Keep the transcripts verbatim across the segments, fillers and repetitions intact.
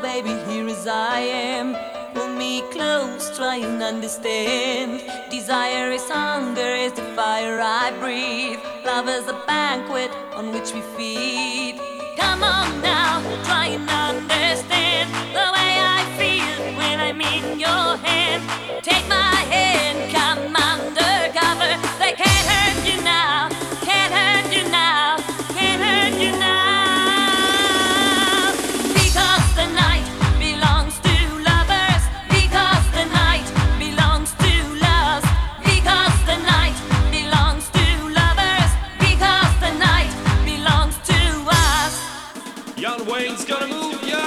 baby, here as I am. Pull me close, try and understand. Desire is hunger, is the fire I breathe. Love is a banquet on which we feed. Come on now, try and understand the way I feel when I'm in your hand. Take my hand, come undercover. They can't hurt you now, can't hurt you now, can't hurt you now. Because the night belongs to lovers. Because the night belongs to love. Because the night belongs to lovers. Because the night belongs to us. Young Wayne's gonna move ya.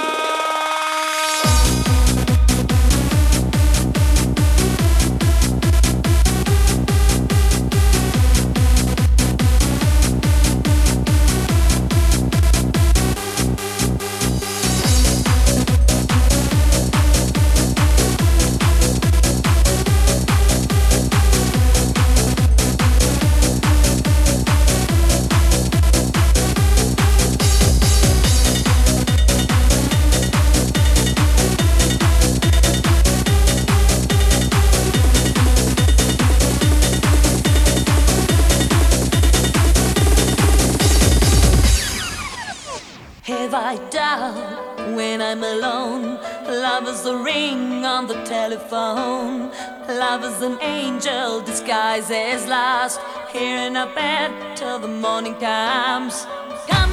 Have I doubt when I'm alone? Love is a ring on the telephone. Love is an angel disguised as lust, here in our bed till the morning comes. Come